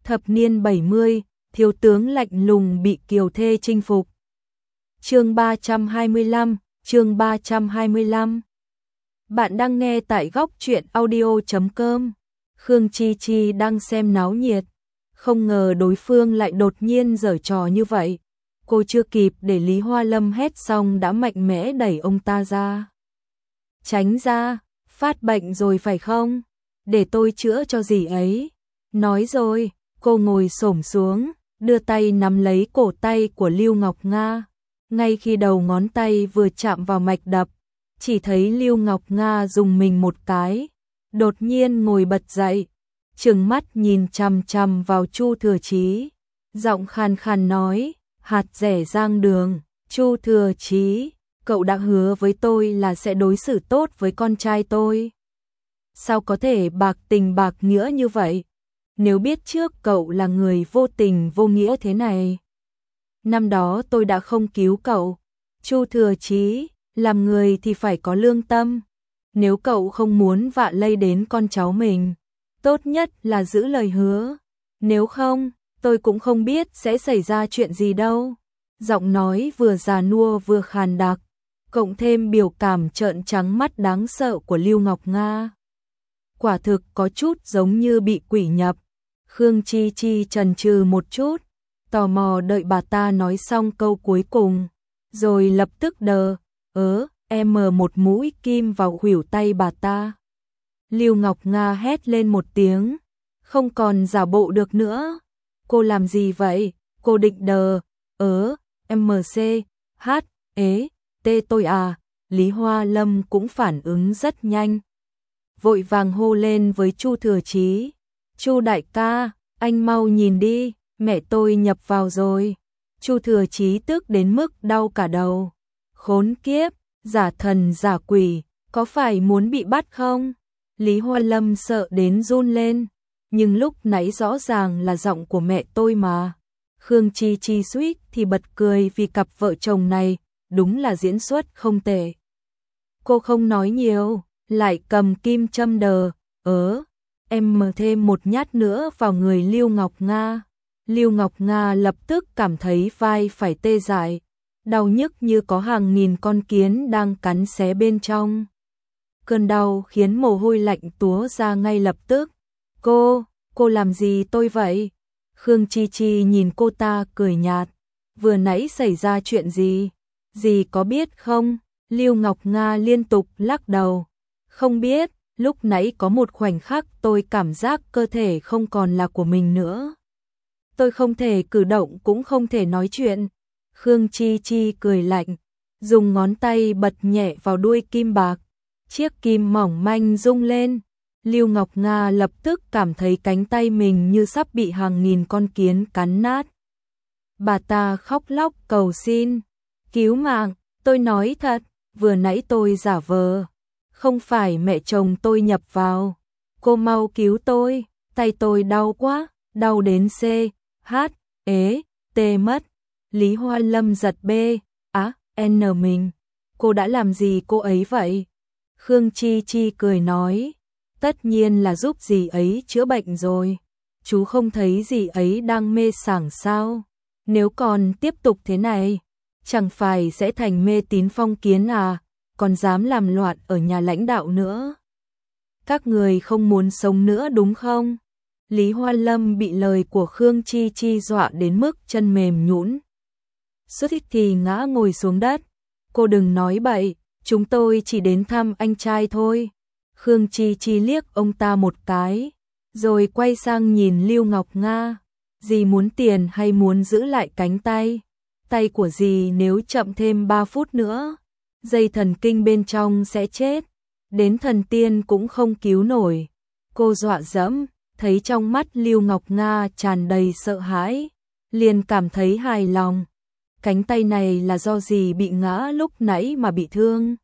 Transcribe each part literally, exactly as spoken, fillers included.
Thập niên bảy mươi, thiếu tướng lạnh lùng bị kiều thê chinh phục. Chương ba trăm hai mươi lăm, chương ba trăm hai mươi lăm. Bạn đang nghe tại góc truyện audio chấm com. Khương Chi Chi đang xem náo nhiệt, không ngờ đối phương lại đột nhiên giở trò như vậy. Cô chưa kịp để Lý Hoa Lâm hét xong đã mạnh mẽ đẩy ông ta ra. Tránh ra, phát bệnh rồi phải không? Để tôi chữa cho dì ấy. Nói rồi, cô ngồi xổm xuống, đưa tay nắm lấy cổ tay của Lưu Ngọc Nga. Ngay khi đầu ngón tay vừa chạm vào mạch đập, chỉ thấy Lưu Ngọc Nga dùng mình một cái, đột nhiên ngồi bật dậy, trừng mắt nhìn chằm chằm vào Chu Thừa Chí, giọng khàn khàn nói: "Hạt rẻ rang đường, Chu Thừa Chí, cậu đã hứa với tôi là sẽ đối xử tốt với con trai tôi. Sao có thể bạc tình bạc nghĩa như vậy? Nếu biết trước cậu là người vô tình vô nghĩa thế này. Năm đó tôi đã không cứu cậu. Chu Thừa Chí, làm người thì phải có lương tâm. Nếu cậu không muốn vạ lây đến con cháu mình, tốt nhất là giữ lời hứa. Nếu không, tôi cũng không biết sẽ xảy ra chuyện gì đâu." Giọng nói vừa già nua vừa khàn đặc, cộng thêm biểu cảm trợn trắng mắt đáng sợ của Lưu Ngọc Nga. Quả thực có chút giống như bị quỷ nhập. Khương Chi Chi chần chừ một chút, tò mò đợi bà ta nói xong câu cuối cùng, rồi lập tức đờ, ớ, em mờ một mũi kim vào khuỷu tay bà ta. Lưu Ngọc Nga hét lên một tiếng, không còn giả bộ được nữa. Cô làm gì vậy? Cô định đờ, ớ, em xê, hát, ế, tê tôi à? Lý Hoa Lâm cũng phản ứng rất nhanh, vội vàng hô lên với Chu Thừa Chí: "Chu đại ca, anh mau nhìn đi, mẹ tôi nhập vào rồi." Chu Thừa Chí tức đến mức đau cả đầu. Khốn kiếp, giả thần giả quỷ, có phải muốn bị bắt không? Lý Hoa Lâm sợ đến run lên, nhưng lúc nãy rõ ràng là giọng của mẹ tôi mà. Khương Chi Chi suýt thì bật cười vì cặp vợ chồng này đúng là diễn xuất không tệ. Cô không nói nhiều, lại cầm kim châm đờ, ớ, em mở thêm một nhát nữa vào người Lưu Ngọc Nga. Lưu Ngọc Nga lập tức cảm thấy vai phải tê dại, đau nhức như có hàng nghìn con kiến đang cắn xé bên trong. Cơn đau khiến mồ hôi lạnh túa ra ngay lập tức. Cô, cô làm gì tôi vậy? Khương Chi Chi nhìn cô ta cười nhạt. Vừa nãy xảy ra chuyện gì? Dì có biết không? Lưu Ngọc Nga liên tục lắc đầu. Không biết, lúc nãy có một khoảnh khắc tôi cảm giác cơ thể không còn là của mình nữa. Tôi không thể cử động cũng không thể nói chuyện. Khương Chi Chi cười lạnh, dùng ngón tay bật nhẹ vào đuôi kim bạc. Chiếc kim mỏng manh rung lên. Lưu Ngọc Nga lập tức cảm thấy cánh tay mình như sắp bị hàng nghìn con kiến cắn nát. Bà ta khóc lóc cầu xin: "Cứu mạng, tôi nói thật, vừa nãy tôi giả vờ. Không phải mẹ chồng tôi nhập vào. Cô mau cứu tôi, tay tôi đau quá, đau đến C, H, ế, T mất." Lý Hoa Lâm giật B, á, N mình. Cô đã làm gì cô ấy vậy? Khương Chi Chi cười nói: "Tất nhiên là giúp dì ấy chữa bệnh rồi. Chú không thấy dì ấy đang mê sảng sao? Nếu còn tiếp tục thế này, chẳng phải sẽ thành mê tín phong kiến à, còn dám làm loạn ở nhà lãnh đạo nữa. Các người không muốn sống nữa đúng không?" Lý Hoa Lâm bị lời của Khương Chi Chi dọa đến mức chân mềm nhũn, suýt thì ngã ngồi xuống đất. "Cô đừng nói bậy, chúng tôi chỉ đến thăm anh trai thôi." Khương Chi Chi liếc ông ta một cái, rồi quay sang nhìn Lưu Ngọc Nga. "Dì muốn tiền hay muốn giữ lại cánh tay? Tay của dì nếu chậm thêm ba phút nữa, dây thần kinh bên trong sẽ chết, đến thần tiên cũng không cứu nổi." Cô dọa dẫm, thấy trong mắt Lưu Ngọc Nga tràn đầy sợ hãi, liền cảm thấy hài lòng. Cánh tay này là do dì bị ngã lúc nãy mà bị thương.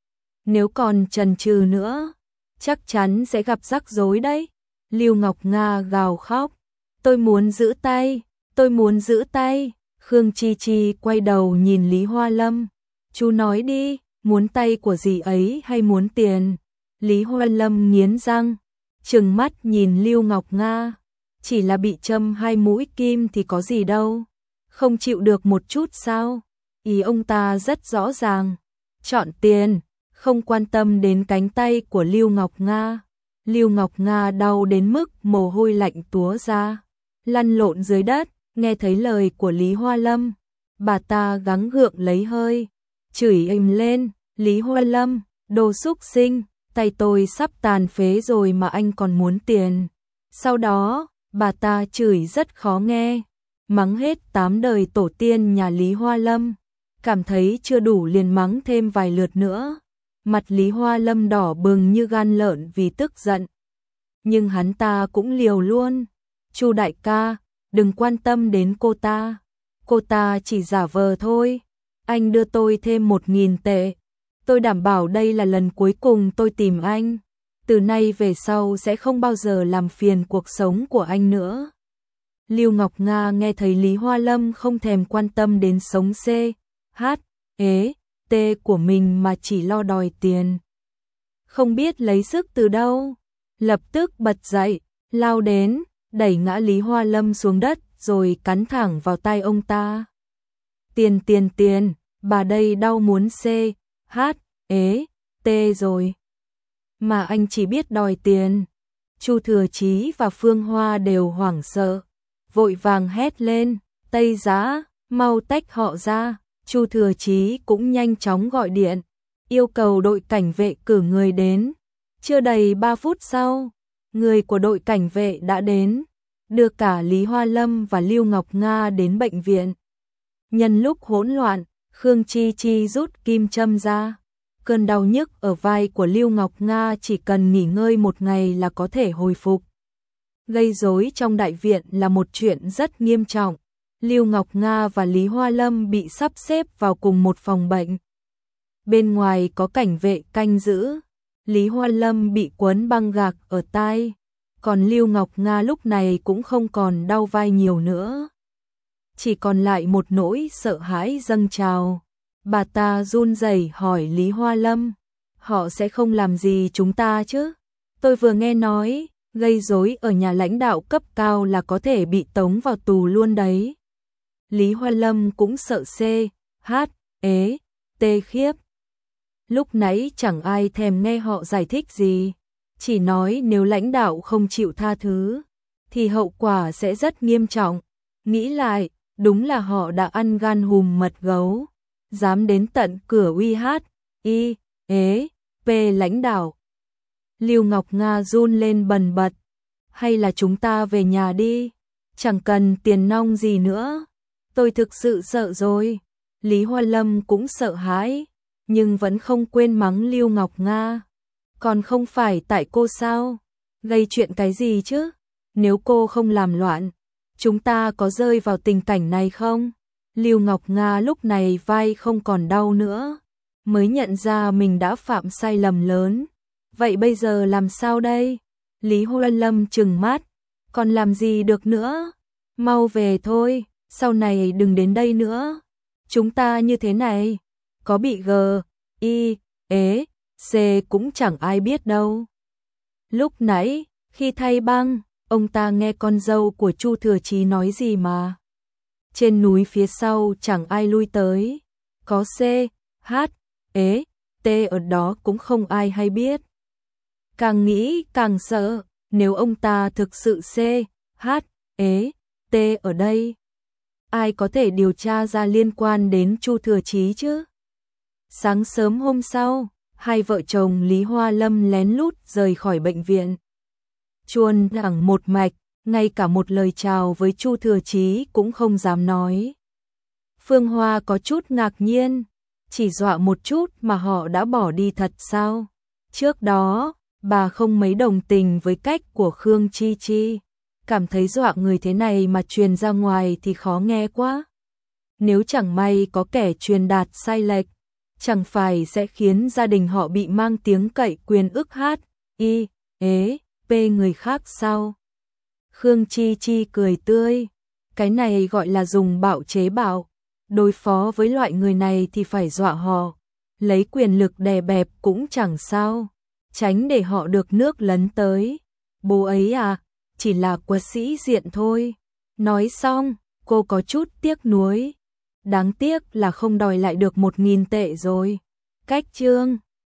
Nếu còn chần chừ nữa, chắc chắn sẽ gặp rắc rối đấy. Lưu Ngọc Nga gào khóc: "Tôi muốn giữ tay, tôi muốn giữ tay." Khương Chi Chi quay đầu nhìn Lý Hoa Lâm: "Chú nói đi, muốn tay của dì ấy hay muốn tiền?" Lý Hoa Lâm nghiến răng, trừng mắt nhìn Lưu Ngọc Nga. chỉ là bị châm hai mũi kim thì có gì đâu, không chịu được một chút sao? Ý ông ta rất rõ ràng, chọn tiền, không quan tâm đến cánh tay của Lưu Ngọc Nga. Lưu Ngọc Nga đau đến mức mồ hôi lạnh túa ra, lăn lộn dưới đất, nghe thấy lời của Lý Hoa Lâm, bà ta gắng gượng lấy hơi, chửi ầm lên, Lý Hoa Lâm, đồ xúc sinh, tay tôi sắp tàn phế rồi mà anh còn muốn tiền. Sau đó, bà ta chửi rất khó nghe, mắng hết tám đời tổ tiên nhà Lý Hoa Lâm, cảm thấy chưa đủ liền mắng thêm vài lượt nữa. Mặt Lý Hoa Lâm đỏ bừng như gan lợn vì tức giận. Nhưng hắn ta cũng liều luôn. Chu đại ca, đừng quan tâm đến cô ta. Cô ta chỉ giả vờ thôi. Anh đưa tôi thêm một nghìn tệ. Tôi đảm bảo đây là lần cuối cùng tôi tìm anh. Từ nay về sau sẽ không bao giờ làm phiền cuộc sống của anh nữa. Lưu Ngọc Nga nghe thấy Lý Hoa Lâm không thèm quan tâm đến sống C, H, ế, T của mình mà chỉ lo đòi tiền. Không biết lấy sức từ đâu, lập tức bật dậy, lao đến, đẩy ngã Lý Hoa Lâm xuống đất rồi cắn thẳng vào tay ông ta. Tiền tiền tiền, bà đây đau muốn C, H, ế, T rồi. Mà anh chỉ biết đòi tiền. Chu Thừa Chí và Phương Hoa đều hoảng sợ, vội vàng hét lên, Tây Giá, mau tách họ ra. Chu Thừa Chí cũng nhanh chóng gọi điện, yêu cầu đội cảnh vệ cử người đến. Chưa đầy ba phút sau, người của đội cảnh vệ đã đến, đưa cả Lý Hoa Lâm và Lưu Ngọc Nga đến bệnh viện. Nhân lúc hỗn loạn, Khương Chi Chi rút kim châm ra. Cơn đau nhức ở vai của Lưu Ngọc Nga chỉ cần nghỉ ngơi một ngày là có thể hồi phục. Gây rối trong đại viện là một chuyện rất nghiêm trọng. Lưu Ngọc Nga và Lý Hoa Lâm bị sắp xếp vào cùng một phòng bệnh. Bên ngoài có cảnh vệ canh giữ. Lý Hoa Lâm bị quấn băng gạc ở tai, còn Lưu Ngọc Nga lúc này cũng không còn đau vai nhiều nữa. Chỉ còn lại một nỗi sợ hãi dâng trào. Bà ta run rẩy hỏi Lý Hoa Lâm, họ sẽ không làm gì chúng ta chứ? Tôi vừa nghe nói, gây rối ở nhà lãnh đạo cấp cao là có thể bị tống vào tù luôn đấy. Lý Hoa Lâm cũng sợ C, H, ế, T khiếp. Lúc nãy chẳng ai thèm nghe họ giải thích gì, chỉ nói nếu lãnh đạo không chịu tha thứ, thì hậu quả sẽ rất nghiêm trọng. Nghĩ lại, đúng là họ đã ăn gan hùm mật gấu, dám đến tận cửa uy hát, y, ế, p lãnh đạo. Lưu Ngọc Nga run lên bần bật, hay là chúng ta về nhà đi, chẳng cần tiền nong gì nữa. Tôi thực sự sợ rồi. Lý Hoa Lâm cũng sợ hãi, nhưng vẫn không quên mắng Lưu Ngọc Nga. Còn không phải tại cô sao? Gây chuyện cái gì chứ? Nếu cô không làm loạn, chúng ta có rơi vào tình cảnh này không? Lưu Ngọc Nga lúc này vai không còn đau nữa, mới nhận ra mình đã phạm sai lầm lớn. Vậy bây giờ làm sao đây? Lý Hoa Lâm trừng mắt, còn làm gì được nữa? Mau về thôi, sau này đừng đến đây nữa. Chúng ta như thế này, có bị G, I, ế, C cũng chẳng ai biết đâu. Lúc nãy, khi thay băng, ông ta nghe con dâu của Chu Thừa Chí nói gì mà. Trên núi phía sau chẳng ai lui tới, có C, H, ế, T ở đó cũng không ai hay biết. Càng nghĩ càng sợ, nếu ông ta thực sự C, H, ế, T ở đây, ai có thể điều tra ra liên quan đến Chu Thừa Chí chứ? Sáng sớm hôm sau, hai vợ chồng Lý Hoa Lâm lén lút rời khỏi bệnh viện. Chuồn thẳng một mạch, ngay cả một lời chào với Chu Thừa Chí cũng không dám nói. Phương Hoa có chút ngạc nhiên, chỉ dọa một chút mà họ đã bỏ đi thật sao? Trước đó, bà không mấy đồng tình với cách của Khương Chi Chi, cảm thấy dọa người thế này mà truyền ra ngoài thì khó nghe quá. Nếu chẳng may có kẻ truyền đạt sai lệch, chẳng phải sẽ khiến gia đình họ bị mang tiếng cậy quyền ức hát, y, ế, p người khác sao? Khương Chi Chi cười tươi, cái này gọi là dùng bạo chế bạo, đối phó với loại người này thì phải dọa họ, lấy quyền lực đè bẹp cũng chẳng sao, tránh để họ được nước lấn tới. Bố ấy à, chỉ là quật sĩ diện thôi. Nói xong, cô có chút tiếc nuối. Đáng tiếc là không đòi lại được một nghìn tệ rồi. Cách chương